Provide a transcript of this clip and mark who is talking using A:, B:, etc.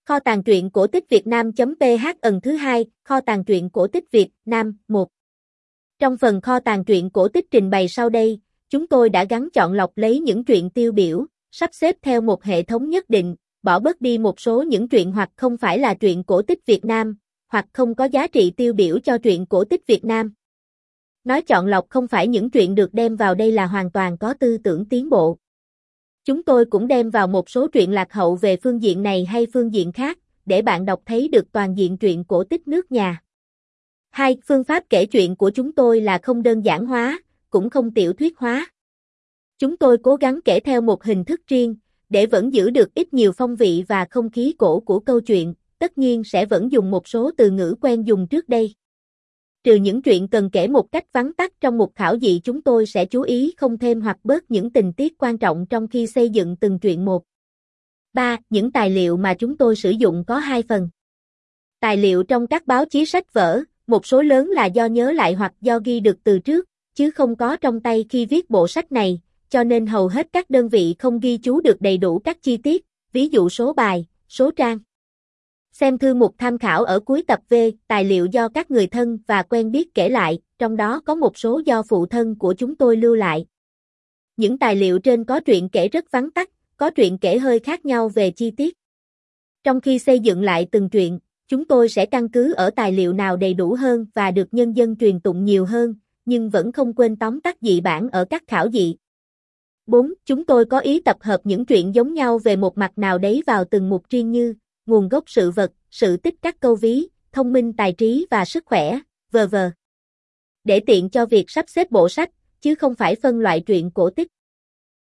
A: Kho tàng truyện cổ tích Việt Nam.ph ẩn thứ hai, kho tàng truyện cổ tích Việt Nam 1. Trong phần kho tàng truyện cổ tích trình bày sau đây, chúng tôi đã gắn chọn lọc lấy những truyện tiêu biểu, sắp xếp theo một hệ thống nhất định, bỏ bớt đi một số những truyện hoặc không phải là truyện cổ tích Việt Nam, hoặc không có giá trị tiêu biểu cho truyện cổ tích Việt Nam. Nói chọn lọc không phải những truyện được đem vào đây là hoàn toàn có tư tưởng tiến bộ. Chúng tôi cũng đem vào một số truyện lạc hậu về phương diện này hay phương diện khác, để bạn đọc thấy được toàn diện truyện cổ tích nước nhà. 2. Phương pháp kể chuyện của chúng tôi là không đơn giản hóa, cũng không tiểu thuyết hóa. Chúng tôi cố gắng kể theo một hình thức riêng, để vẫn giữ được ít nhiều phong vị và không khí cổ của câu chuyện, tất nhiên sẽ vẫn dùng một số từ ngữ quen dùng trước đây. Trừ những truyện cần kể một cách vắn tắt trong mục khảo dị, chúng tôi sẽ chú ý không thêm hoặc bớt những tình tiết quan trọng trong khi xây dựng từng truyện một. 3. Những tài liệu mà chúng tôi sử dụng có hai phần. Tài liệu trong các báo chí sách vở, một số lớn là do nhớ lại hoặc do ghi được từ trước, chứ không có trong tay khi viết bộ sách này, cho nên hầu hết các đơn vị không ghi chú được đầy đủ các chi tiết, ví dụ số bài, số trang. Xem thư mục tham khảo ở cuối tập V, tài liệu do các người thân và quen biết kể lại, trong đó có một số do phụ thân của chúng tôi lưu lại. Những tài liệu trên có truyện kể rất vắn tắt, có truyện kể hơi khác nhau về chi tiết. Trong khi xây dựng lại từng truyện, chúng tôi sẽ căn cứ ở tài liệu nào đầy đủ hơn và được nhân dân truyền tụng nhiều hơn, nhưng vẫn không quên tóm tắt dị bản ở các khảo dị. 4. Chúng tôi có ý tập hợp những truyện giống nhau về một mặt nào đấy vào từng mục riêng như nguồn gốc sự vật, sự tích các câu ví, thông minh tài trí và sức khỏe, v.v. để tiện cho việc sắp xếp bộ sách, chứ không phải phân loại truyện cổ tích.